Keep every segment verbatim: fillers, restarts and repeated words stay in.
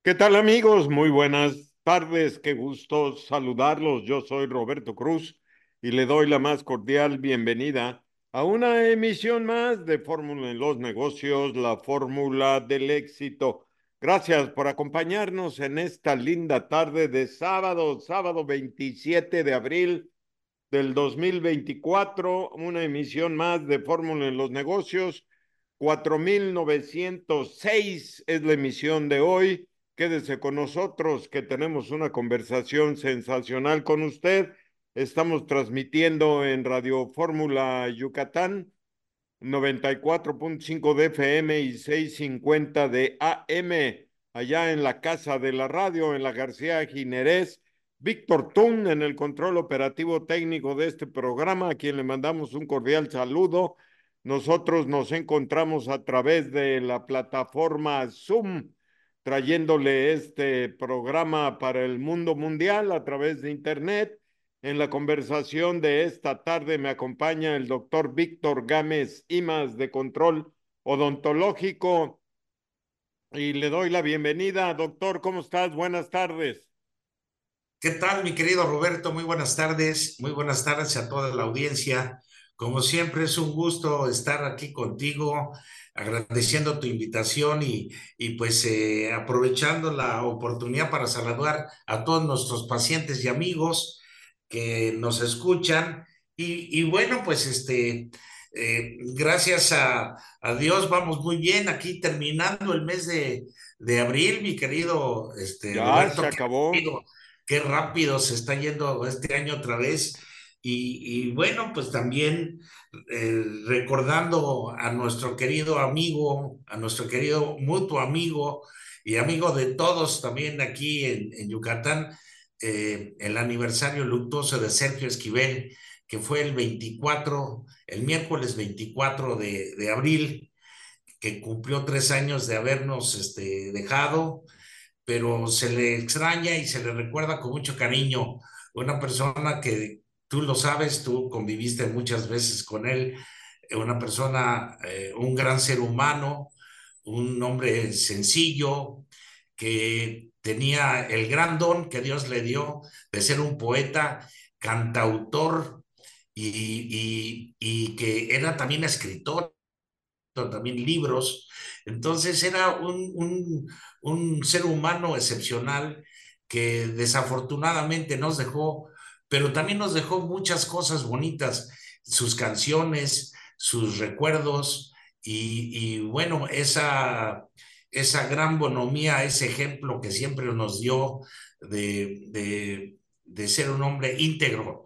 ¿Qué tal amigos? Muy buenas tardes, qué gusto saludarlos. Yo soy Roberto Cruz y le doy la más cordial bienvenida a una emisión más de Fórmula en los Negocios, la fórmula del éxito. Gracias por acompañarnos en esta linda tarde de sábado, sábado veintisiete de abril del dos mil veinticuatro, una emisión más de Fórmula en los Negocios. cuatro mil novecientos seis es la emisión de hoy. Quédese con nosotros que tenemos una conversación sensacional con usted. Estamos transmitiendo en Radio Fórmula Yucatán, noventa y cuatro punto cinco de F M y seiscientos cincuenta de A M, allá en la Casa de la Radio, en la García Ginerés. Víctor Tun en el control operativo técnico de este programa, a quien le mandamos un cordial saludo. Nosotros nos encontramos a través de la plataforma Zoom, trayéndole este programa para el mundo mundial a través de Internet. En la conversación de esta tarde me acompaña el doctor Víctor Gámez Imas de Control Odontológico y le doy la bienvenida. Doctor, ¿cómo estás? Buenas tardes. ¿Qué tal, mi querido Roberto? Muy buenas tardes, muy buenas tardes a toda la audiencia. Como siempre, es un gusto estar aquí contigo, agradeciendo tu invitación y, y pues eh, aprovechando la oportunidad para saludar a todos nuestros pacientes y amigos que nos escuchan. Y, y bueno, pues este, eh, gracias a, a Dios vamos muy bien aquí terminando el mes de, de abril, mi querido este, Ya se Roberto. Qué acabó. rápido qué rápido se está yendo este año otra vez. Y, y bueno, pues también eh, recordando a nuestro querido amigo, a nuestro querido mutuo amigo y amigo de todos también aquí en, en Yucatán, eh, el aniversario luctuoso de Sergio Esquivel, que fue el veinticuatro, el miércoles veinticuatro de, de abril, que cumplió tres años de habernos este, dejado, pero se le extraña y se le recuerda con mucho cariño. Una persona que tú lo sabes, tú conviviste muchas veces con él, una persona, eh, un gran ser humano, un hombre sencillo, que tenía el gran don que Dios le dio de ser un poeta, cantautor y, y, y que era también escritor, también libros. Entonces era un, un, un ser humano excepcional que desafortunadamente nos dejó, pero también nos dejó muchas cosas bonitas, sus canciones, sus recuerdos y, y bueno, esa, esa gran bonomía, ese ejemplo que siempre nos dio de, de, de ser un hombre íntegro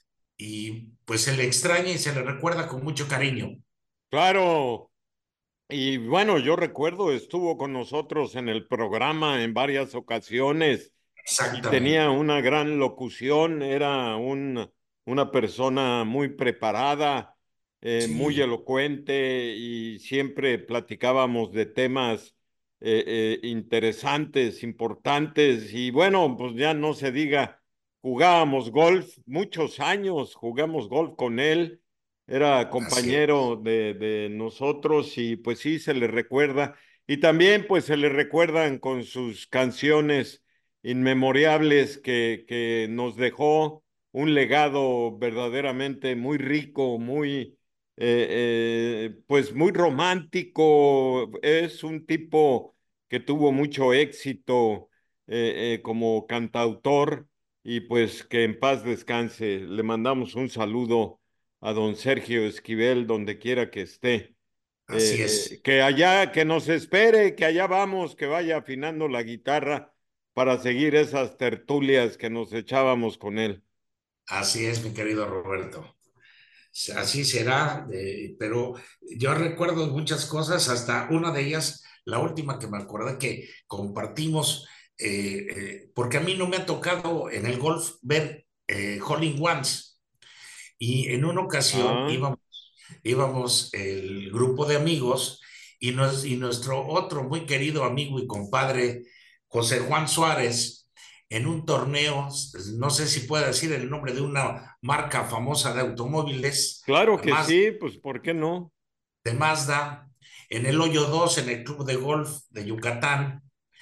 y pues se le extraña y se le recuerda con mucho cariño. Claro. Y bueno, yo recuerdo, estuvo con nosotros en el programa en varias ocasiones y tenía Exactamente. una gran locución, era un, una persona muy preparada, eh, muy Sí, elocuente y siempre platicábamos de temas eh, eh, interesantes, importantes y bueno, pues ya no se diga, jugábamos golf, muchos años jugamos golf con él. Era así es, compañero de, de nosotros y pues sí, se le recuerda. Y también pues se le recuerdan con sus canciones inmemorables que, que nos dejó un legado verdaderamente muy rico, muy, eh, eh, pues muy romántico. Es un tipo que tuvo mucho éxito eh, eh, como cantautor y pues que en paz descanse. Le mandamos un saludo a don Sergio Esquivel, donde quiera que esté. así Eh, eh, es, que allá, que nos espere, que allá vamos, que vaya afinando la guitarra para seguir esas tertulias que nos echábamos con él. así es, mi querido Roberto. Así será, eh, pero yo recuerdo muchas cosas, hasta una de ellas, la última que me acordé que compartimos, eh, eh, porque a mí no me ha tocado en el golf ver eh, hole in ones, y en una ocasión Ah, íbamos, íbamos el grupo de amigos y, nos, y nuestro otro muy querido amigo y compadre, José Juan Suárez, en un torneo, no sé si puede decir el nombre de una marca famosa de automóviles, claro que Mazda, sí, pues ¿por qué no? de Mazda, en el hoyo dos en el club de golf de Yucatán,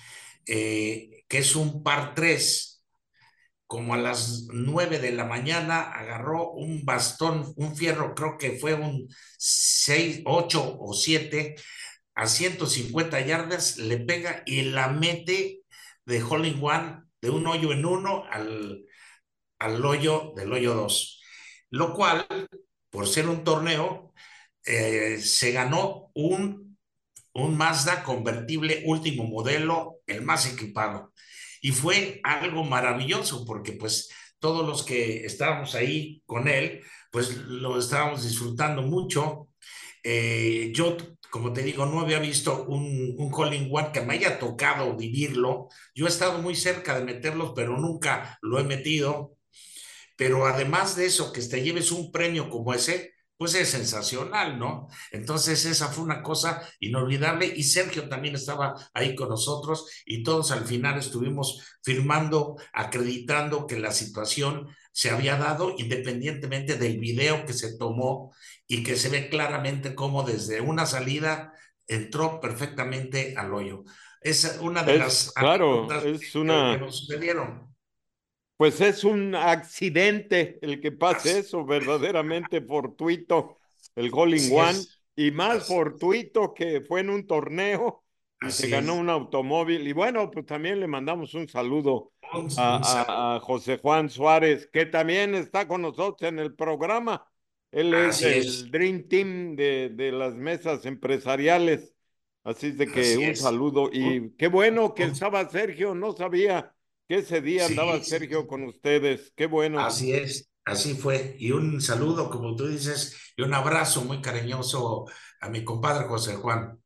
eh, que es un par tres, como a las nueve de la mañana, agarró un bastón, un fierro, creo que fue un seis, ocho o siete, a ciento cincuenta yardas, le pega y la mete de hole in one, de un hoyo en uno al, al hoyo del hoyo dos, lo cual, por ser un torneo, eh, se ganó un, un Mazda convertible último modelo, el más equipado. Y fue algo maravilloso porque pues todos los que estábamos ahí con él, pues lo estábamos disfrutando mucho. Eh, yo, como te digo, no había visto un, un hole in one que me haya tocado vivirlo. Yo he estado muy cerca de meterlos, pero nunca lo he metido. Pero además de eso, que te lleves un premio como ese, pues es sensacional, ¿no? Entonces esa fue una cosa inolvidable y Sergio también estaba ahí con nosotros y todos al final estuvimos firmando, acreditando que la situación se había dado independientemente del video que se tomó y que se ve claramente cómo desde una salida entró perfectamente al hoyo. Es una de Es, las claro, anécdotas es que, que una, nos sucedieron. pues es un accidente el que pase Así, eso, verdaderamente fortuito, el hole in así one, es. y más Así, fortuito que fue en un torneo y se así ganó es. un automóvil. Y bueno, pues también le mandamos un saludo Un, un a, a, saludo. a José Juan Suárez, que también está con nosotros en el programa. Él es Así del es, Dream Team de, de las mesas empresariales. Así es de que así un es. saludo. Un- Y qué bueno que un- estaba Sergio, no sabía que ese día andaba sí, sí, Sergio con ustedes. Qué bueno. así es, así fue. Y un saludo, como tú dices, y un abrazo muy cariñoso a mi compadre José Juan.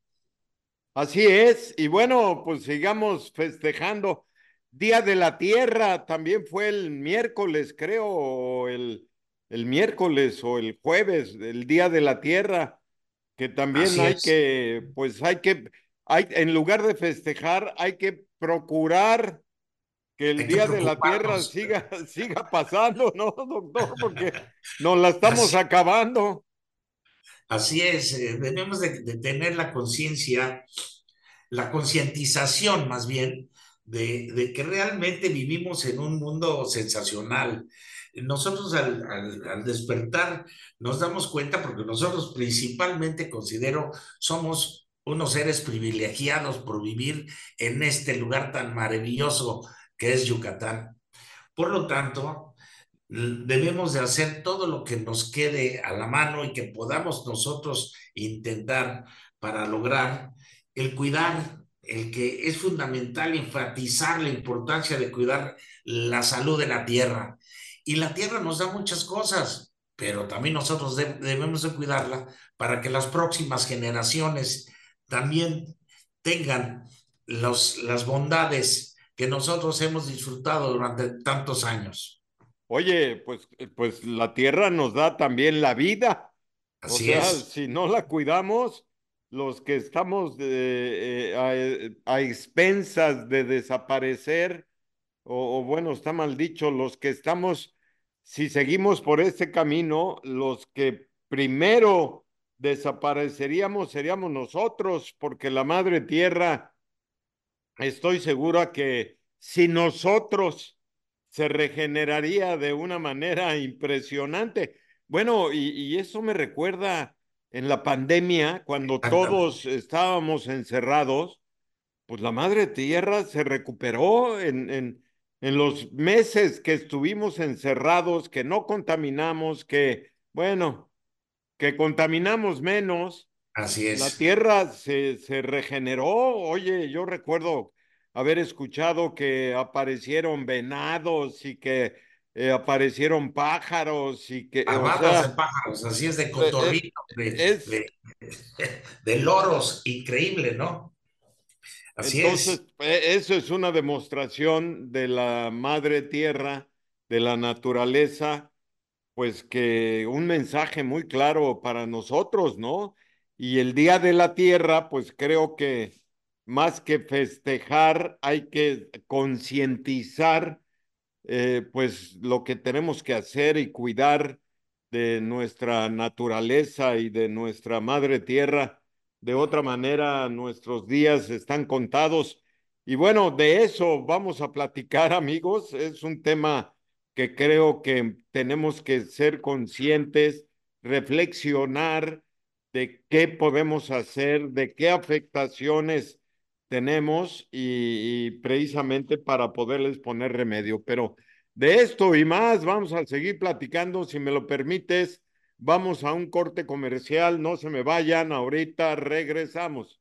Así es. Y bueno, pues sigamos festejando. Día de la Tierra también fue el miércoles, creo, o el, el miércoles o el jueves, el Día de la Tierra, que también Así hay es. que, pues hay que, hay, en lugar de festejar, hay que procurar que el Hay que Día de la Tierra preocuparnos. siga, siga pasando, ¿no, doctor? Porque nos la estamos Así, acabando. así es. eh, Debemos de, de tener la conciencia, la concientización más bien, de, de, que realmente vivimos en un mundo sensacional. Nosotros al, al, al, despertar nos damos cuenta, porque nosotros principalmente considero somos unos seres privilegiados por vivir en este lugar tan maravilloso que es Yucatán. Por lo tanto, debemos de hacer todo lo que nos quede a la mano y que podamos nosotros intentar para lograr el cuidar, el que es fundamental enfatizar la importancia de cuidar la salud de la tierra. Y la tierra nos da muchas cosas, pero también nosotros de, debemos de cuidarla para que las próximas generaciones también tengan los, las bondades que nosotros hemos disfrutado durante tantos años. Oye, pues, eh, pues la tierra nos da también la vida. O Así sea, es. si no la cuidamos, los que estamos eh, eh, a, a expensas de desaparecer, o, o bueno, está mal dicho, los que estamos, si seguimos por este camino, los que primero desapareceríamos seríamos nosotros, porque la madre tierra, estoy segura que si nosotros se regeneraría de una manera impresionante. Bueno, y, y eso me recuerda en la pandemia, cuando todos Exactamente. estábamos encerrados, pues la madre tierra se recuperó en, en, en los meses que estuvimos encerrados, que no contaminamos, que, bueno, que contaminamos menos. Así La es. tierra se, se regeneró. Oye, yo recuerdo haber escuchado que aparecieron venados y que eh, aparecieron pájaros y que, o Armadas de sea, pájaros, así es de eh, eh, cotorrito, de, es, de, de loros, increíble, ¿no? Así entonces, es. eh, eso es una demostración de la madre tierra, de la naturaleza, pues que un mensaje muy claro para nosotros, ¿no? Y el Día de la Tierra, pues creo que más que festejar, hay que concientizar, eh, pues lo que tenemos que hacer y cuidar de nuestra naturaleza y de nuestra madre tierra. De otra manera, nuestros días están contados. Y bueno, de eso vamos a platicar, amigos. Es un tema que creo que tenemos que ser conscientes, reflexionar de qué podemos hacer, de qué afectaciones tenemos y, y precisamente para poderles poner remedio. Pero de esto y más vamos a seguir platicando. Si me lo permites, vamos a un corte comercial. No se me vayan, ahorita regresamos.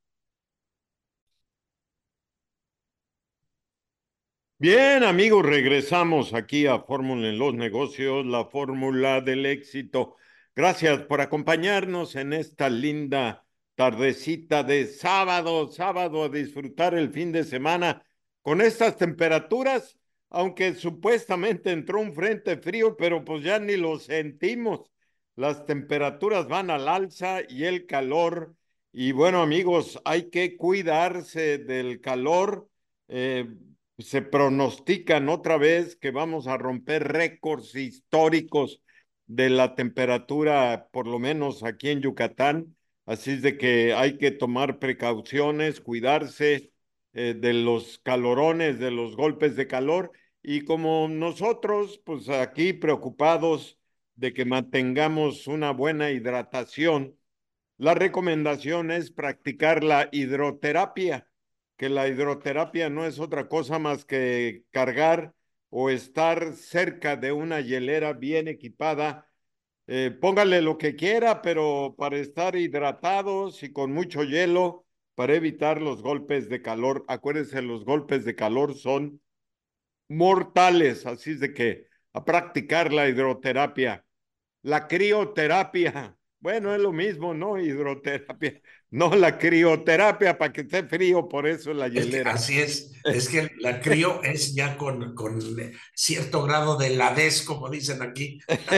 Bien, amigos, regresamos aquí a Fórmula en los negocios, la fórmula del éxito. Gracias por acompañarnos en esta linda tardecita de sábado, sábado a disfrutar el fin de semana con estas temperaturas, aunque supuestamente entró un frente frío, pero pues ya ni lo sentimos. Las temperaturas van al alza y el calor. Y bueno, amigos, hay que cuidarse del calor. Eh, Se pronostican otra vez que vamos a romper récords históricos de la temperatura, por lo menos aquí en Yucatán. Así es de que hay que tomar precauciones, cuidarse eh, de los calorones, de los golpes de calor. Y como nosotros, pues aquí preocupados de que mantengamos una buena hidratación, la recomendación es practicar la hidroterapia, que la hidroterapia no es otra cosa más que cargar o estar cerca de una hielera bien equipada. Eh, póngale lo que quiera, pero para estar hidratados y con mucho hielo, para evitar los golpes de calor. Acuérdense, los golpes de calor son mortales, así es de que a practicar la hidroterapia. La crioterapia. Bueno, es lo mismo, ¿no? Hidroterapia. No la crioterapia para que esté frío, por eso la Es que hielera. así es, es que la crío es ya con, con cierto grado de ladez, como dicen aquí.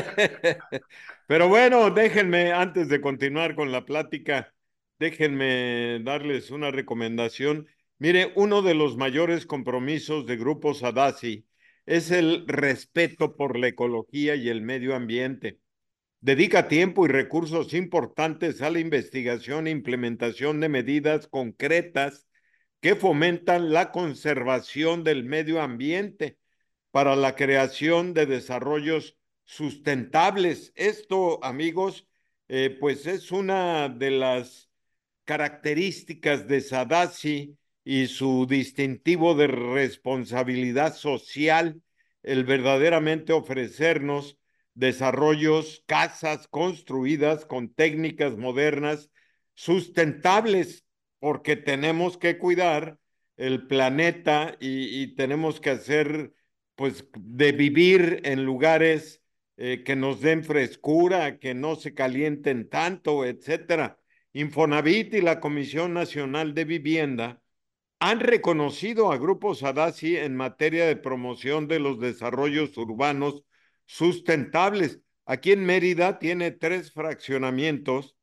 Pero bueno, déjenme, antes de continuar con la plática, déjenme darles una recomendación. Mire, uno de los mayores compromisos de Grupo Sadasi es el respeto por la ecología y el medio ambiente. Dedica tiempo y recursos importantes a la investigación e implementación de medidas concretas que fomentan la conservación del medio ambiente para la creación de desarrollos sustentables. Esto, amigos, eh, pues es una de las características de Sadasi y su distintivo de responsabilidad social, el verdaderamente ofrecernos desarrollos, casas construidas con técnicas modernas, sustentables, porque tenemos que cuidar el planeta y, y tenemos que hacer, pues, de vivir en lugares eh, que nos den frescura, que no se calienten tanto, etcétera. Infonavit y la Comisión Nacional de Vivienda han reconocido a Grupo Sadasi en materia de promoción de los desarrollos urbanos sustentables. Aquí en Mérida tiene tres fraccionamientos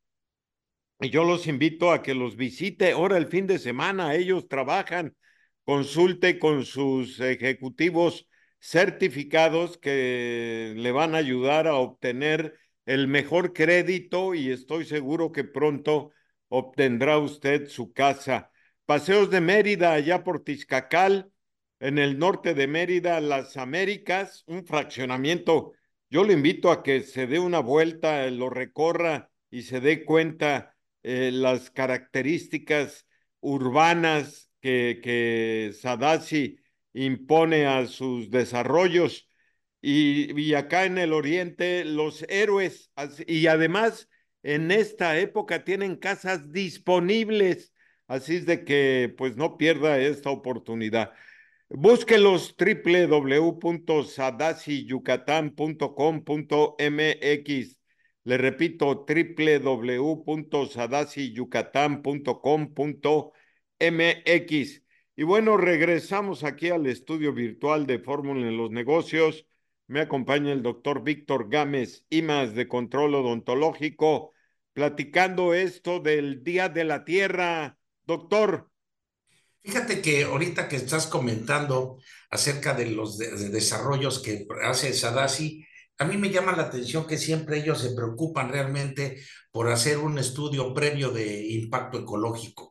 y yo los invito a que los visite ahora el fin de semana. Ellos trabajan, consulte con sus ejecutivos certificados que le van a ayudar a obtener el mejor crédito y estoy seguro que pronto obtendrá usted su casa. Paseos de Mérida, allá por Tizcacal, en el norte de Mérida, Las Américas, un fraccionamiento. Yo le invito a que se dé una vuelta, lo recorra y se dé cuenta eh, las características urbanas que, que Sadasi impone a sus desarrollos. Y, y acá en el oriente, los héroes, y además en esta época tienen casas disponibles, así es de que pues no pierda esta oportunidad. Búsquelos w w w punto sadasi yucatán punto com punto m x. Le repito, w w w punto sadasi yucatán punto com punto m x. Y bueno, regresamos aquí al estudio virtual de Fórmula en los Negocios. Me acompaña el doctor Víctor Gámez, I M A S de Control Odontológico, platicando esto del Día de la Tierra. Doctor. Fíjate que ahorita que estás comentando acerca de los de- de desarrollos que hace Sadasi, a mí me llama la atención que siempre ellos se preocupan realmente por hacer un estudio previo de impacto ecológico.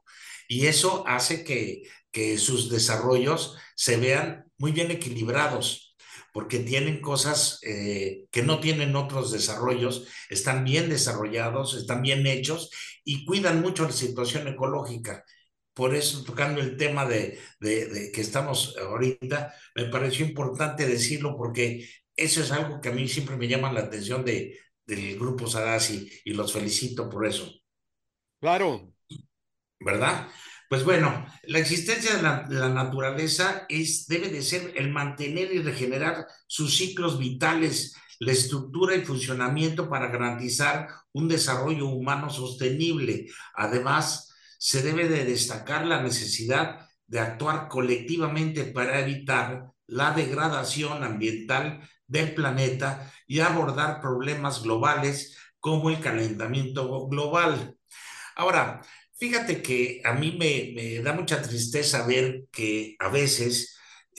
y eso hace que, que sus desarrollos se vean muy bien equilibrados, porque tienen cosas eh, que no tienen otros desarrollos, están bien desarrollados, están bien hechos y cuidan mucho la situación ecológica. Por eso, tocando el tema de, de, de que estamos ahorita, me pareció importante decirlo porque eso es algo que a mí siempre me llama la atención de, del Grupo Sadassi y los felicito por eso. Claro, ¿Verdad? Pues bueno, la existencia de la, de la naturaleza es, debe de ser el mantener y regenerar sus ciclos vitales, la estructura y funcionamiento para garantizar un desarrollo humano sostenible. Además, se debe de destacar la necesidad de actuar colectivamente para evitar la degradación ambiental del planeta y abordar problemas globales como el calentamiento global. Ahora, fíjate que a mí me, me da mucha tristeza ver que a veces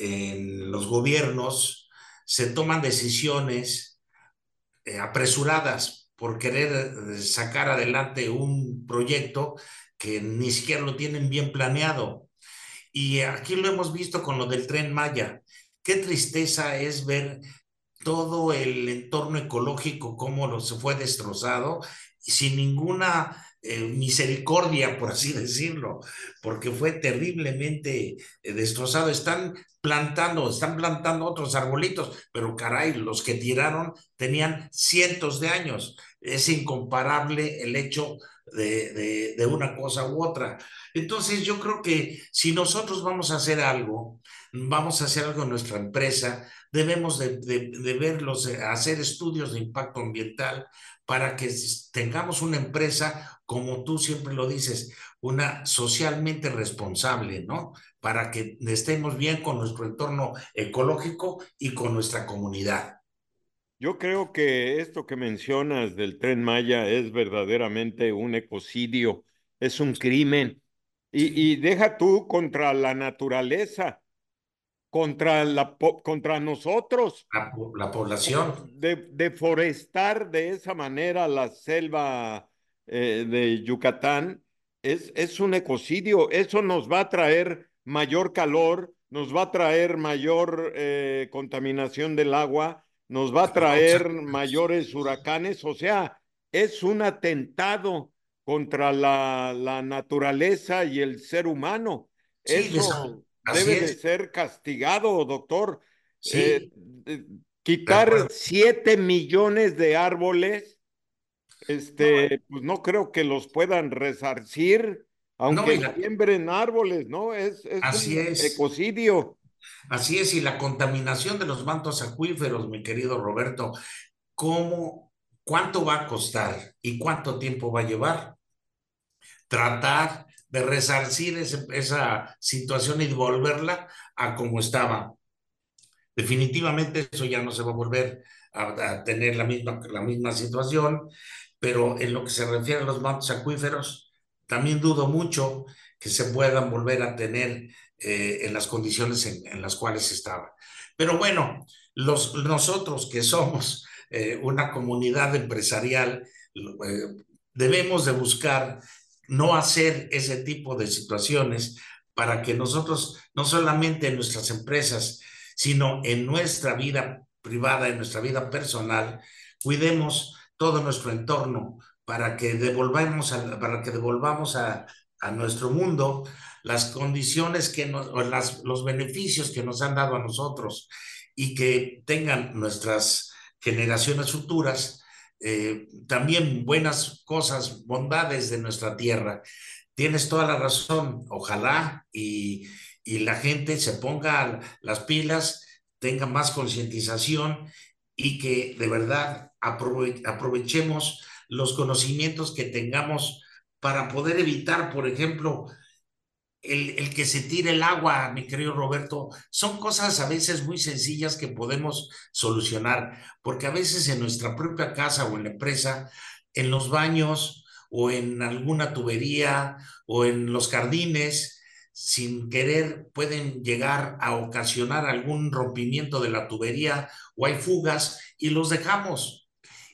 en los gobiernos se toman decisiones eh, apresuradas por querer eh, sacar adelante un proyecto que ni siquiera lo tienen bien planeado. Y aquí lo hemos visto con lo del Tren Maya. Qué tristeza es ver todo el entorno ecológico, cómo lo, se fue destrozado, sin ninguna eh, misericordia, por así decirlo, porque fue terriblemente eh, destrozado. Están plantando, están plantando otros arbolitos, pero caray, los que tiraron tenían cientos de años. Es incomparable el hecho de, de, de una cosa u otra. Entonces yo creo que si nosotros vamos a hacer algo, vamos a hacer algo en nuestra empresa, debemos de, de, de verlos, de hacer estudios de impacto ambiental para que tengamos una empresa, como tú siempre lo dices, una socialmente responsable, ¿no? Para que estemos bien con nuestro entorno ecológico y con nuestra comunidad. yo creo que esto que mencionas del Tren Maya es verdaderamente un ecocidio, es un crimen. Y, Sí, y deja tú contra la naturaleza, contra la, po- contra nosotros. la, la población, De, deforestar de esa manera la selva eh, de Yucatán es, es un ecocidio. Eso nos va a traer mayor calor, nos va a traer mayor eh, contaminación del agua, nos va a traer mayores huracanes. O sea, es un atentado contra la, la naturaleza y el ser humano. sí, Eso así debe de es, ser castigado, doctor. Eh, sí, eh, de quitar acuerdo. siete millones de árboles, No, este, pues no creo que los puedan resarcir, no, y aunque la, siembren árboles, ¿no? Es, es así un es. ecocidio. Así es, y la contaminación de los mantos acuíferos, mi querido Roberto, ¿cómo, cuánto va a costar y cuánto tiempo va a llevar? Tratar de resarcir ese, esa situación y devolverla a como estaba. Definitivamente eso ya no se va a volver a, a tener la misma, la misma situación, pero en lo que se refiere a los mantos acuíferos, también dudo mucho que se puedan volver a tener eh, en las condiciones en, en, las cuales estaba. Pero bueno, los, nosotros que somos eh, una comunidad empresarial, eh, debemos de buscar no hacer ese tipo de situaciones para que nosotros, no solamente en nuestras empresas, sino en nuestra vida privada, en nuestra vida personal, cuidemos todo nuestro entorno para que devolvamos a, para que devolvamos a, a nuestro mundo las condiciones que nos, o las, los beneficios que nos han dado a nosotros y que tengan nuestras generaciones futuras eh, también buenas cosas, bondades de nuestra tierra. Tienes toda la razón, ojalá y, y la gente se ponga las pilas, tenga más concientización y que de verdad aprove aprovechemos los conocimientos que tengamos para poder evitar, por ejemplo, el, el, que se tire el agua, mi querido Roberto, son cosas a veces muy sencillas que podemos solucionar, porque a veces en nuestra propia casa o en la empresa, en los baños o en alguna tubería o en los jardines, sin querer pueden llegar a ocasionar algún rompimiento de la tubería o hay fugas y los dejamos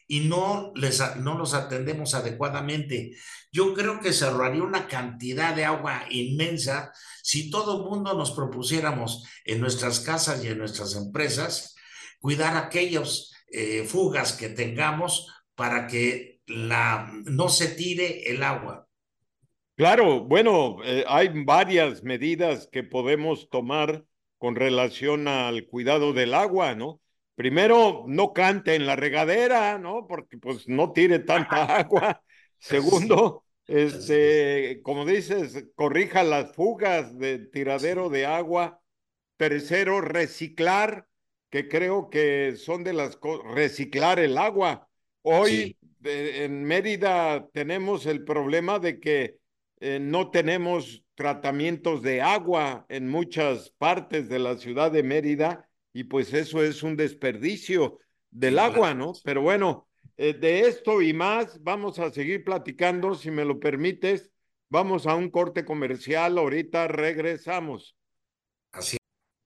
y no, les, no los atendemos adecuadamente. Yo creo que se ahorraría una cantidad de agua inmensa si todo el mundo nos propusiéramos en nuestras casas y en nuestras empresas cuidar aquellos eh, fugas que tengamos para que la, no se tire el agua. Claro, bueno, eh, hay varias medidas que podemos tomar con relación al cuidado del agua, ¿no? Primero, no cante en la regadera, ¿no? Porque pues no tire tanta agua. Sí, Segundo, así es. este, como dices, corrija las fugas de tiradero Sí, de agua. Tercero, reciclar, que creo que son de las cosas, reciclar el agua. sí, Hoy de- en Mérida tenemos el problema de que eh, no tenemos tratamientos de agua en muchas partes de la ciudad de Mérida y pues eso es un desperdicio del sí, agua, claro. ¿no? Pero bueno, eh, de esto y más vamos a seguir platicando, si me lo permites. Vamos a un corte comercial, ahorita regresamos. Así.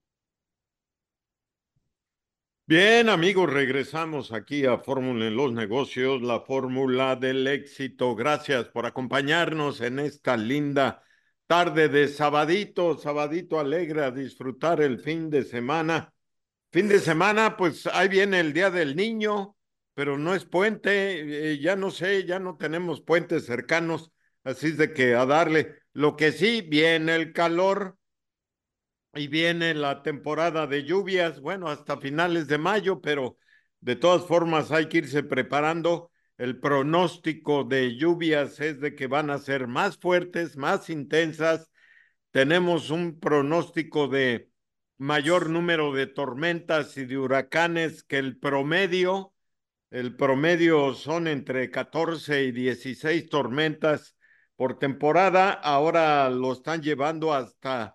Bien, amigos, regresamos aquí a Fórmula en los Negocios, la fórmula del éxito. Gracias por acompañarnos en esta linda tarde de sabadito, sabadito alegre a disfrutar el fin de semana. Fin de semana, pues ahí viene el Día del Niño, pero no es puente, eh, ya no sé, ya no tenemos puentes cercanos, así es de que a darle. Lo que sí, viene el calor. Y viene la temporada de lluvias, bueno, hasta finales de mayo, pero de todas formas hay que irse preparando. El pronóstico de lluvias es de que van a ser más fuertes, más intensas. Tenemos un pronóstico de mayor número de tormentas y de huracanes que el promedio. El promedio son entre catorce y dieciséis tormentas por temporada. Ahora lo están llevando hasta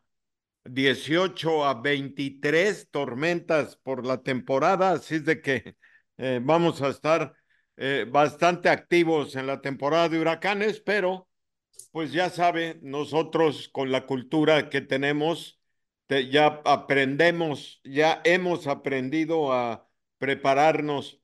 dieciocho a veintitrés tormentas por la temporada, así es de que eh, vamos a estar eh, bastante activos en la temporada de huracanes, pero pues ya sabe, nosotros con la cultura que tenemos, te- ya aprendemos, ya hemos aprendido a prepararnos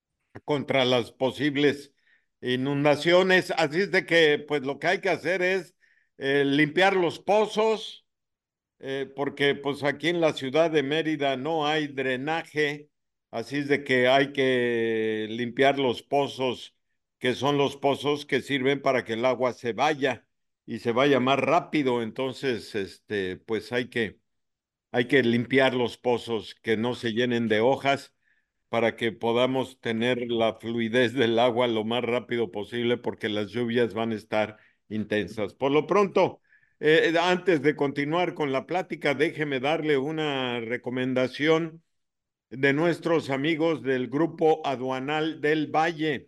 contra las posibles inundaciones, así es de que pues lo que hay que hacer es eh, limpiar los pozos, eh, porque pues aquí en la ciudad de Mérida no hay drenaje, así es de que hay que limpiar los pozos, que son los pozos que sirven para que el agua se vaya y se vaya más rápido. Entonces, este, pues hay que, hay que limpiar los pozos que no se llenen de hojas para que podamos tener la fluidez del agua lo más rápido posible, porque las lluvias van a estar intensas. Por lo pronto, eh, antes de continuar con la plática, déjeme darle una recomendación de nuestros amigos del Grupo Aduanal del Valle.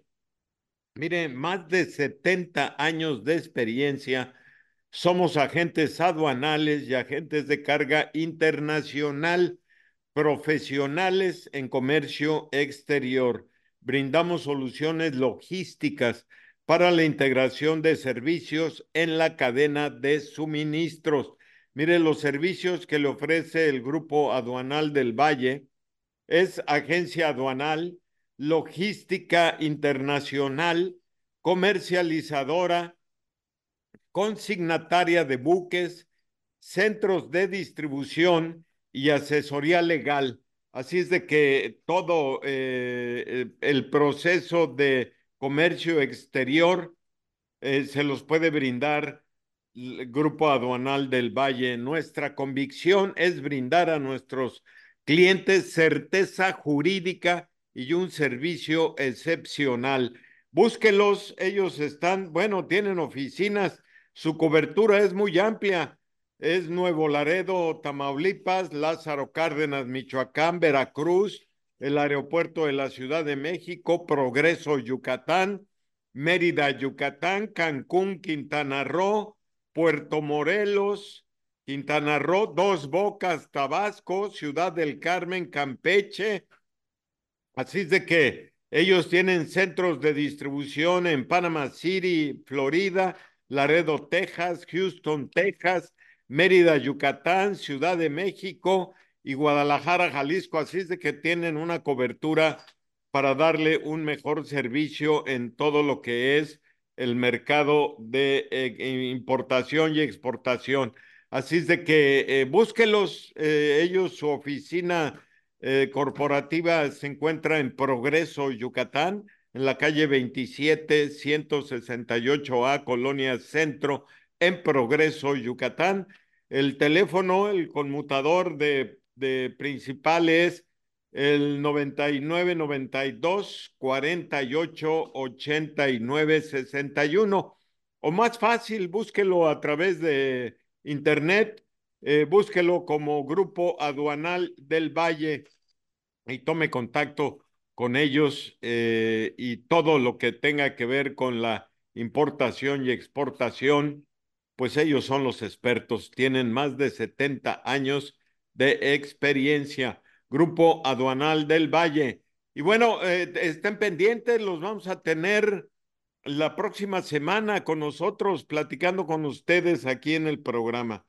Mire, más de setenta años de experiencia. Somos agentes aduanales y agentes de carga internacional profesionales en comercio exterior. Brindamos soluciones logísticas para la integración de servicios en la cadena de suministros. Mire, los servicios que le ofrece el Grupo Aduanal del Valle es agencia aduanal, logística internacional, comercializadora, consignataria de buques, centros de distribución y asesoría legal. Así es de que todo eh, el proceso de comercio exterior eh, se los puede brindar el Grupo Aduanal del Valle. Nuestra convicción es brindar a nuestros clientes certeza jurídica y un servicio excepcional. Búsquelos, ellos están, bueno, tienen oficinas, su cobertura es muy amplia. Es Nuevo Laredo, Tamaulipas, Lázaro Cárdenas, Michoacán, Veracruz, el aeropuerto de la Ciudad de México, Progreso, Yucatán, Mérida, Yucatán, Cancún, Quintana Roo, Puerto Morelos, Quintana Roo, Dos Bocas, Tabasco, Ciudad del Carmen, Campeche. Así es de que ellos tienen centros de distribución en Panama City, Florida, Laredo, Texas, Houston, Texas, Mérida, Yucatán, Ciudad de México y Guadalajara, Jalisco. Así es de que tienen una cobertura para darle un mejor servicio en todo lo que es el mercado de eh, importación y exportación. Así es de que eh, búsquelos, eh, ellos, su oficina eh, corporativa se encuentra en Progreso, Yucatán, en la calle veintisiete, ciento sesenta y ocho A, Colonia Centro, en Progreso, Yucatán. El teléfono, el conmutador de, de principal es el noventa y nueve, noventa y dos, cuarenta y ocho, ochenta y nueve, sesenta y uno. O más fácil, búsquelo a través de internet, eh, búsquelo como Grupo Aduanal del Valle y tome contacto con ellos eh, y todo lo que tenga que ver con la importación y exportación, pues ellos son los expertos, tienen más de setenta años de experiencia. Grupo Aduanal del Valle. Y bueno, eh, estén pendientes, los vamos a tener la próxima semana con nosotros, platicando con ustedes aquí en el programa.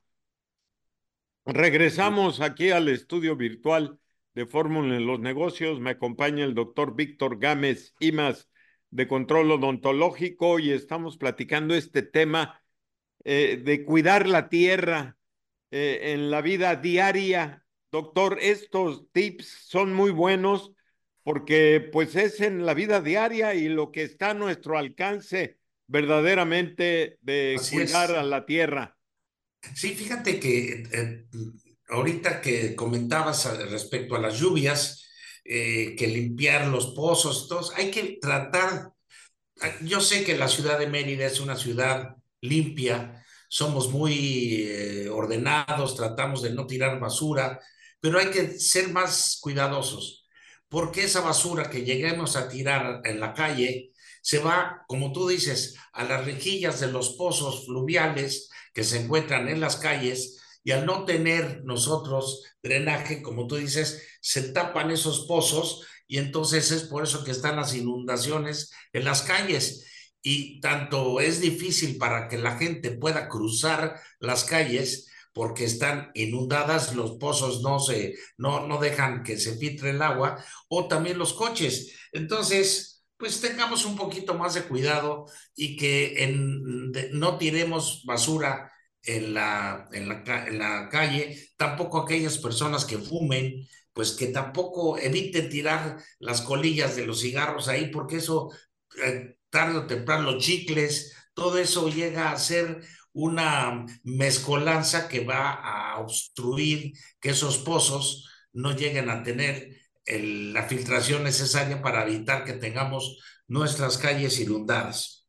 Regresamos aquí al estudio virtual de Fórmula en los Negocios. Me acompaña el doctor Víctor Gámez Imas de Control Odontológico y estamos platicando este tema eh, de cuidar la tierra eh, en la vida diaria. Doctor, estos tips son muy buenos porque pues es en la vida diaria y lo que está a nuestro alcance verdaderamente de Así cuidar es. a la tierra. Sí, fíjate que eh, ahorita que comentabas a- respecto a las lluvias, eh, que limpiar los pozos, todos, hay que tratar. Yo sé que la ciudad de Mérida es una ciudad limpia, somos muy eh, ordenados, tratamos de no tirar basura, pero hay que ser más cuidadosos, porque esa basura que lleguemos a tirar en la calle se va, como tú dices, a las rejillas de los pozos fluviales que se encuentran en las calles y al no tener nosotros drenaje, como tú dices, se tapan esos pozos y entonces es por eso que están las inundaciones en las calles. Y tanto es difícil para que la gente pueda cruzar las calles porque están inundadas, los pozos no, se, no, no dejan que se filtre el agua, o también los coches. Entonces, pues tengamos un poquito más de cuidado y que en, de, no tiremos basura en la, en, la, en la calle, tampoco aquellas personas que fumen, pues que tampoco eviten tirar las colillas de los cigarros ahí, porque eso, eh, tarde o temprano, los chicles, todo eso llega a ser una mezcolanza que va a obstruir que esos pozos no lleguen a tener el, la filtración necesaria para evitar que tengamos nuestras calles inundadas.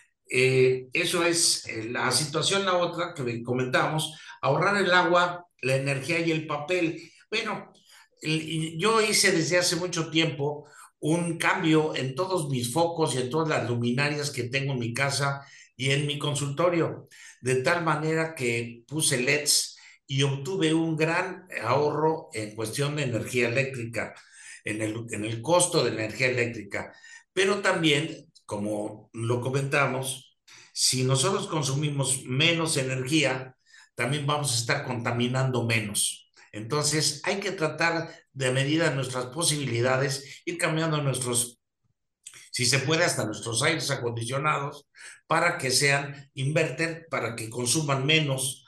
Eh, eso es eh, la situación. La otra que comentamos, ahorrar el agua, la energía y el papel. Bueno, el, yo hice desde hace mucho tiempo un cambio en todos mis focos y en todas las luminarias que tengo en mi casa y en mi consultorio, de tal manera que puse L E Ds y obtuve un gran ahorro en cuestión de energía eléctrica, en el, en el costo de la energía eléctrica. Pero también, como lo comentamos, si nosotros consumimos menos energía, también vamos a estar contaminando menos. Entonces, hay que tratar de medida de nuestras posibilidades, ir cambiando nuestros, si se puede, hasta nuestros aires acondicionados, para que sean inverter, para que consuman menos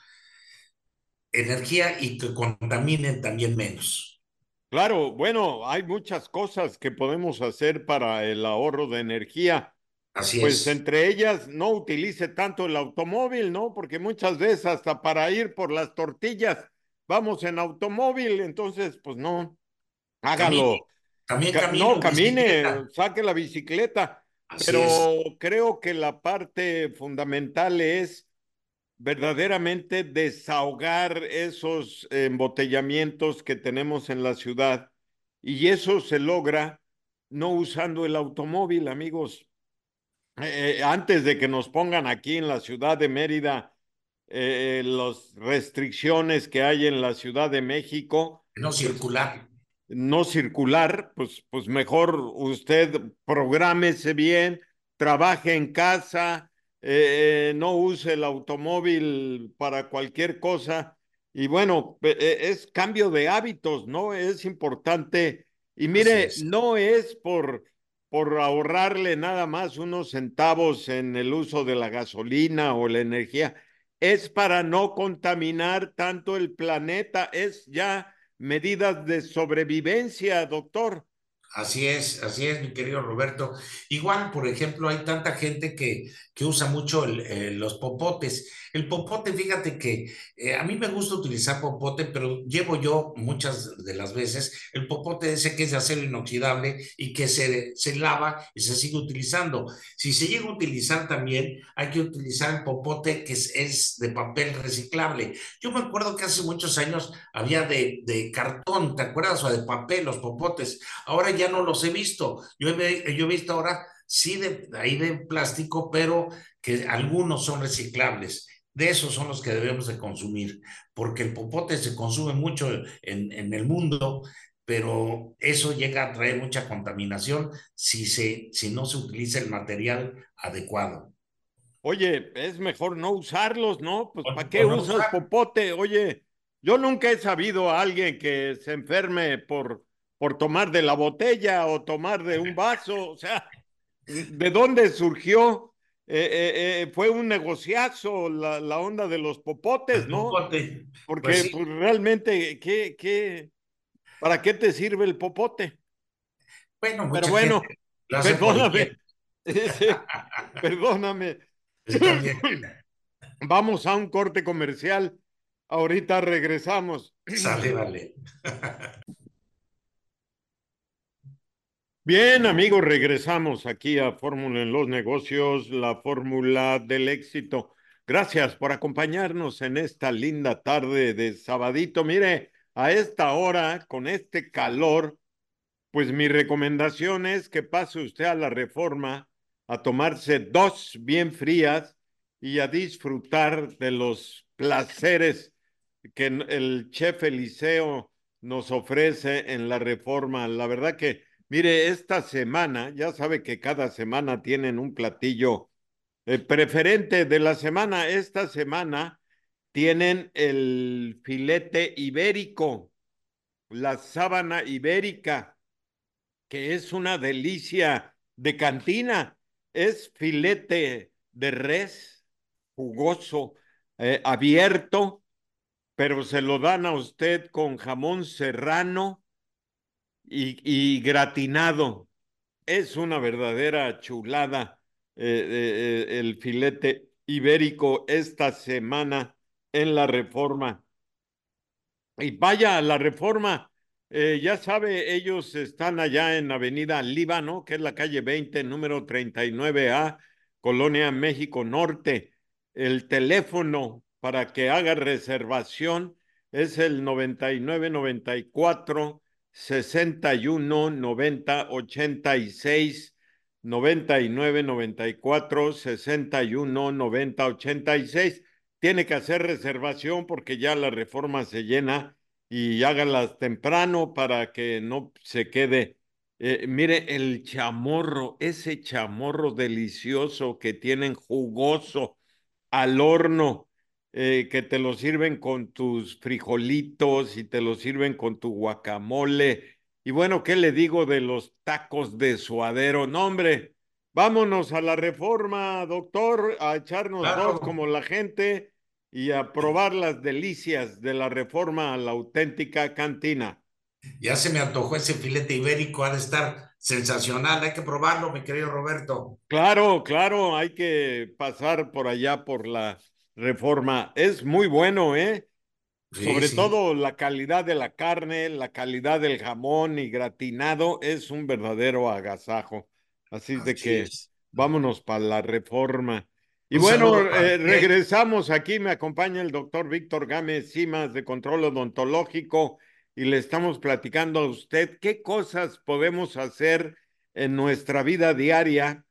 energía y que contaminen también menos. Claro, bueno, hay muchas cosas que podemos hacer para el ahorro de energía. Así Pues es. entre ellas, no utilice tanto el automóvil, ¿no? Porque muchas veces hasta para ir por las tortillas vamos en automóvil, entonces, pues no, Camine, hágalo. también Ca- camine no, en camine, bicicleta. saque la bicicleta, Así es. pero creo que la parte fundamental es verdaderamente desahogar esos embotellamientos que tenemos en la ciudad y eso se logra no usando el automóvil, amigos. Eh, eh, antes de que nos pongan aquí en la ciudad de Mérida eh, las restricciones que hay en la Ciudad de México, No pues circular. no circular, pues, pues mejor usted prográmese bien, trabaje en casa, eh, eh, no use el automóvil para cualquier cosa. Y bueno, e- e- es cambio de hábitos, ¿no? Es importante Y Así mire, es. no es por, por ahorrarle nada más unos centavos en el uso de la gasolina o la energía, es para no contaminar tanto el planeta, es ya medidas de sobrevivencia, doctor. Así es, así es, mi querido Roberto. Igual, por ejemplo, hay tanta gente que, que usa mucho el, eh, los popotes. El popote, fíjate que eh, a mí me gusta utilizar popote, pero llevo yo muchas de las veces el popote ese que es de acero inoxidable y que se, se lava y se sigue utilizando. Si se llega a utilizar también, hay que utilizar el popote que es, es de papel reciclable. Yo me acuerdo que hace muchos años había de, de cartón, ¿te acuerdas? O de papel, los popotes. Ahora ya no los he visto. Yo he, yo he visto ahora, sí, de, ahí de plástico, pero que algunos son reciclables. De esos son los que debemos de consumir, porque el popote se consume mucho en, en el mundo, pero eso llega a traer mucha contaminación si, se, si no se utiliza el material adecuado. Oye, es mejor no usarlos, ¿no? Pues O, ¿para o qué no usas usar. popote? Oye, yo nunca he sabido a alguien que se enferme por, por tomar de la botella o tomar de un vaso. O sea, ¿de dónde surgió? Eh, eh, eh, fue un negociazo la, la onda de los popotes, El ¿no? popote, pues Porque sí, pues realmente, ¿qué, qué, ¿para qué te sirve el popote? bueno, Pero mucha gente bueno, lo hace por higiene. perdóname, ese, perdóname. Está bien, Vamos a un corte comercial. Ahorita regresamos. sale, vale. Bien, amigos, regresamos aquí a Fórmula en los negocios, la fórmula del éxito. Gracias por acompañarnos en esta linda tarde de sabadito. Mire, a esta hora, con este calor, pues mi recomendación es que pase usted a la Reforma a tomarse dos bien frías y a disfrutar de los placeres que el chef Eliseo nos ofrece en la Reforma. La verdad que, mire, esta semana, ya sabe que cada semana tienen un platillo eh, preferente de la semana. Esta semana tienen el filete ibérico, la sábana ibérica, que es una delicia de cantina. Es filete de res jugoso, eh, abierto, pero se lo dan a usted con jamón serrano y, y gratinado. Es una verdadera chulada eh, eh, el filete ibérico esta semana en la Reforma. Y vaya, la Reforma, eh, ya sabe, ellos están allá en Avenida Líbano, que es la calle veinte, número treinta y nueve A, Colonia México Norte. El teléfono para que haga reservación es el noventa y nueve noventa y cuatro sesenta y uno noventa ochenta y seis, noventa y nueve noventa y cuatro sesenta y uno noventa ochenta y seis. Tiene que hacer reservación porque ya la Reforma se llena y hágalas temprano para que no se quede. Eh, mire, el chamorro, ese chamorro delicioso que tienen jugoso al horno, eh, que te lo sirven con tus frijolitos y te lo sirven con tu guacamole. Y bueno, ¿qué le digo de los tacos de suadero? No, hombre, vámonos a la Reforma, doctor, a echarnos dos Claro, como la gente y a probar las delicias de la Reforma a la auténtica cantina. ya se me antojó ese filete ibérico, ha de estar sensacional, hay que probarlo, mi querido Roberto. Claro, claro, hay que pasar por allá por la Reforma. Es muy bueno, ¿eh? Sí, Sobre sí, todo la calidad de la carne, la calidad del jamón y gratinado es un verdadero agasajo. Así de así que es. vámonos para la Reforma. Y Un bueno, saludo para eh, ti. eh. regresamos aquí, me acompaña el doctor Víctor Gámez Simas de Control Odontológico y le estamos platicando a usted qué cosas podemos hacer en nuestra vida diaria,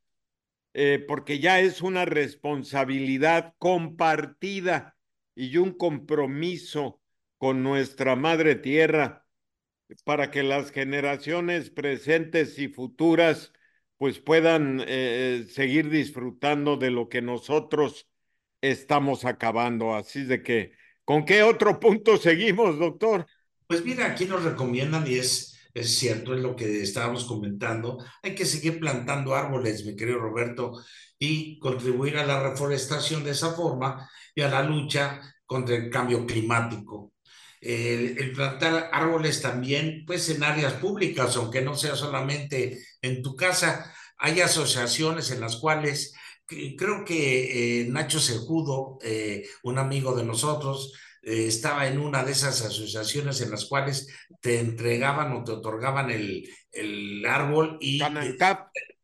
eh, porque ya es una responsabilidad compartida y un compromiso con nuestra madre tierra para que las generaciones presentes y futuras pues puedan eh, seguir disfrutando de lo que nosotros estamos acabando. Así de que, ¿con qué otro punto seguimos, doctor? Pues mira, aquí nos recomiendan y es es cierto, es lo que estábamos comentando. Hay que seguir plantando árboles, mi querido Roberto, y contribuir a la reforestación de esa forma y a la lucha contra el cambio climático. El, el plantar árboles también, pues en áreas públicas, aunque no sea solamente en tu casa, hay asociaciones en las cuales que- creo que eh, Nacho Sejudo, eh, un amigo de nosotros, eh, estaba en una de esas asociaciones en las cuales te entregaban o te otorgaban el, el árbol y, te- Canancap,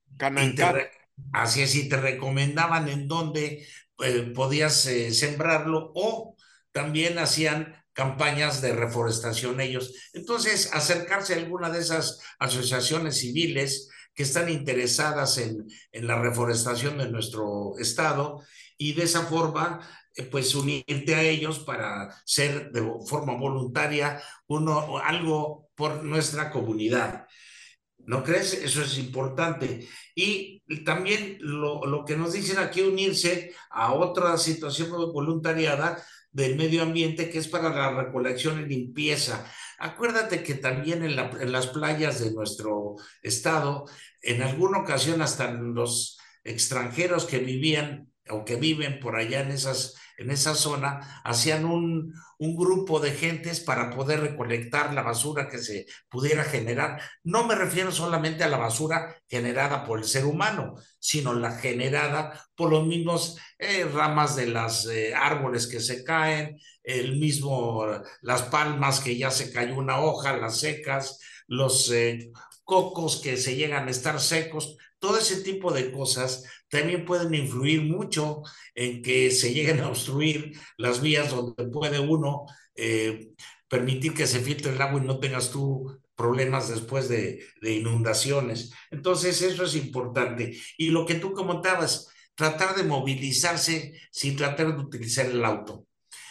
y te, Canancap. re- así es, y te recomendaban en dónde eh, podías eh, sembrarlo o también hacían campañas de reforestación ellos. Entonces, acercarse a alguna de esas asociaciones civiles que están interesadas en, en la reforestación de nuestro estado y de esa forma, eh, pues unirte a ellos para ser de forma voluntaria uno, algo por nuestra comunidad. ¿No crees? Eso es importante. Y también lo, lo que nos dicen aquí, unirse a otra situación voluntariada del medio ambiente que es para la recolección y limpieza. Acuérdate que también en, la, en las playas de nuestro estado, en alguna ocasión hasta los extranjeros que vivían o que viven por allá en, esas, en esa zona, hacían un, un grupo de gentes para poder recolectar la basura que se pudiera generar. No me refiero solamente a la basura generada por el ser humano, sino la generada por los mismos eh, ramas de los eh, árboles que se caen, el mismo, las palmas que ya se cayó una hoja, las secas, los eh, cocos que se llegan a estar secos, todo ese tipo de cosas también pueden influir mucho en que se lleguen a obstruir las vías donde puede uno eh, permitir que se filtre el agua y no tengas tú problemas después de, de inundaciones. Entonces, eso es importante. Y lo que tú comentabas, tratar de movilizarse sin tratar de utilizar el auto.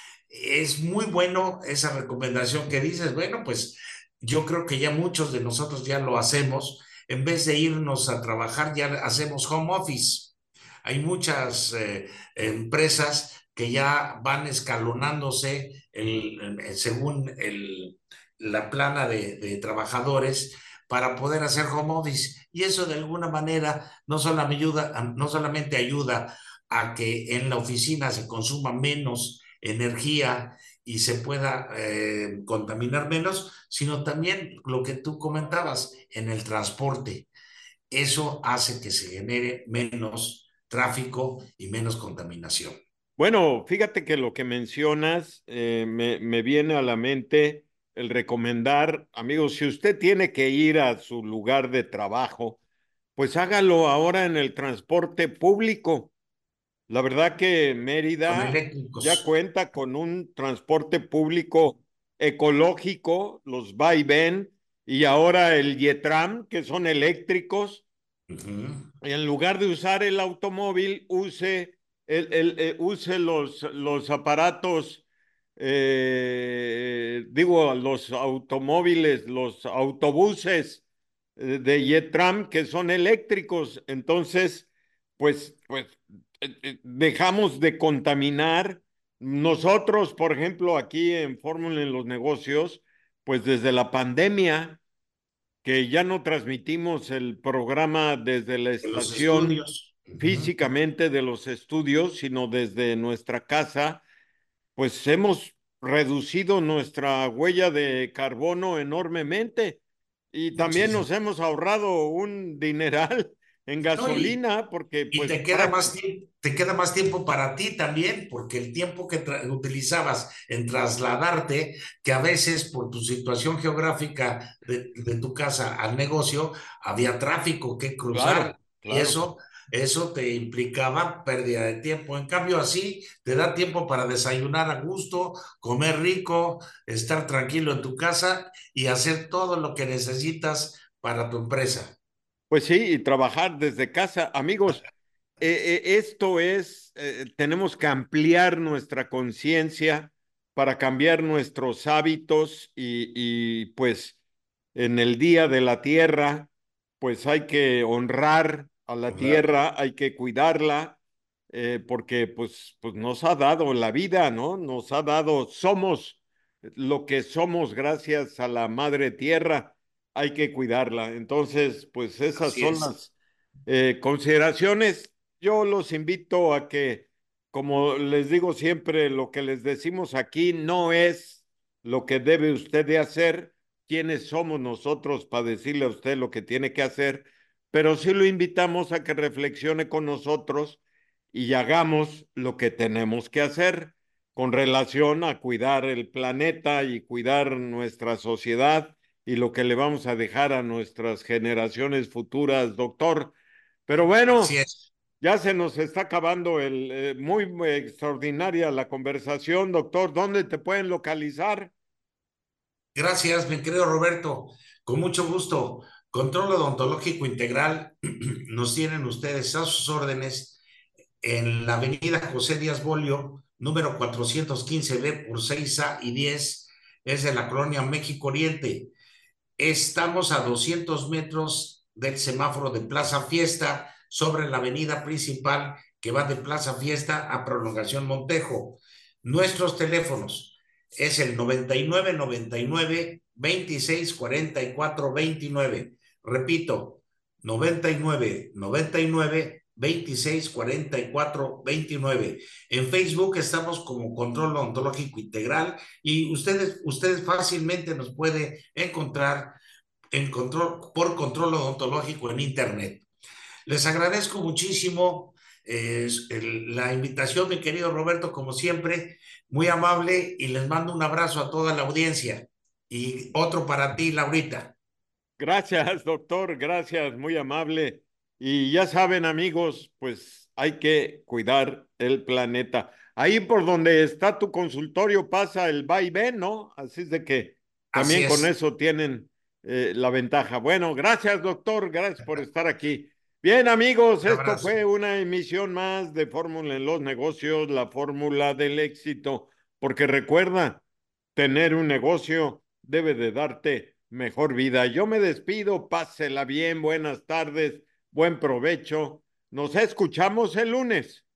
Es muy bueno esa recomendación que dices. Bueno, pues yo creo que ya muchos de nosotros ya lo hacemos. En vez de irnos a trabajar, ya hacemos home office. Hay muchas eh, empresas que ya van escalonándose el, el, según el, la plana de, de, trabajadores para poder hacer home office. Y eso de alguna manera no, solo ayuda, no solamente ayuda a que en la oficina se consuma menos energía y se pueda eh, contaminar menos, sino también lo que tú comentabas en el transporte. Eso hace que se genere menos tráfico y menos contaminación. Bueno, fíjate que lo que mencionas eh, me, me viene a la mente el recomendar, amigos, si usted tiene que ir a su lugar de trabajo, pues hágalo ahora en el transporte público. La verdad que Con Mérida ya eléctricos. cuenta con un transporte público ecológico, los va y ven, y ahora el Yetram, que son eléctricos. Uh -huh. En lugar de usar el automóvil, use, el, el, eh, use los, los aparatos, eh, digo, los automóviles, los autobuses eh, de Yetram que son eléctricos. Entonces, pues, pues eh, eh, dejamos de contaminar. Nosotros, por ejemplo, aquí en Fórmula en los Negocios, pues desde la pandemia que ya no transmitimos el programa desde la En los estación estudios. Uh -huh. físicamente de los estudios, sino desde nuestra casa, pues hemos reducido nuestra huella de carbono enormemente y también nos Muchísimo. hemos ahorrado un dineral en No, y, gasolina porque Y pues te queda más prácticamente, tiempo, te queda más tiempo para ti también, porque el tiempo que utilizabas en trasladarte, que a veces por tu situación geográfica de, de, tu casa al negocio, había tráfico que cruzar claro, y claro. eso, eso te implicaba pérdida de tiempo. En cambio, así te da tiempo para desayunar a gusto, comer rico, estar tranquilo en tu casa y hacer todo lo que necesitas para tu empresa. Pues sí, y trabajar desde casa. Amigos, eh, eh, esto es, eh, tenemos que ampliar nuestra conciencia para cambiar nuestros hábitos y, y, pues en el Día de la Tierra, pues hay que honrar a la ¿Verdad? tierra, hay que cuidarla, eh, porque pues, pues nos ha dado la vida, ¿no? Nos ha dado, somos lo que somos gracias a la Madre Tierra. hay que cuidarla. Entonces, pues esas Así son es. las eh, consideraciones. Yo los invito a que, como les digo siempre, lo que les decimos aquí no es lo que debe usted de hacer, quiénes somos nosotros para decirle a usted lo que tiene que hacer, pero sí lo invitamos a que reflexione con nosotros y hagamos lo que tenemos que hacer con relación a cuidar el planeta y cuidar nuestra sociedad y lo que le vamos a dejar a nuestras generaciones futuras, doctor. Pero Así bueno, es. ya se nos está acabando el eh, muy, muy extraordinaria la conversación, doctor. ¿Dónde te pueden localizar? Gracias, mi querido Roberto. Con mucho gusto. Control odontológico integral. Nos tienen ustedes a sus órdenes en la avenida José Díaz Bolio, número cuatrocientos quince B por seis A y diez. Es de la colonia México Oriente. Estamos a doscientos metros del semáforo de Plaza Fiesta sobre la avenida principal que va de Plaza Fiesta a Prolongación Montejo. Nuestros teléfonos es el noventa y nueve noventa y nueve veintiséis cuarenta y cuatro veintinueve. Repito, noventa y nueve noventa y nueve veintiséis cuarenta y cuatro veintinueve. En Facebook estamos como Control Odontológico Integral y ustedes, ustedes fácilmente nos pueden encontrar en control, por control odontológico en Internet. Les agradezco muchísimo eh, el, la invitación, mi querido Roberto, como siempre, muy amable y les mando un abrazo a toda la audiencia. Y otro para ti, Laurita. Gracias, doctor, gracias, muy amable. Y ya saben, amigos, pues hay que cuidar el planeta. Ahí por donde está tu consultorio pasa el va y ven, ¿no? Así es de que Así también con es. eso tienen eh, la ventaja. Bueno, gracias, doctor, gracias por estar aquí. Bien, amigos, Un esto abrazo. fue una emisión más de Fórmula en los negocios, la fórmula del éxito, porque recuerda, tener un negocio debe de darte mejor vida. Yo me despido, pásela bien, buenas tardes, buen provecho. Nos escuchamos el lunes.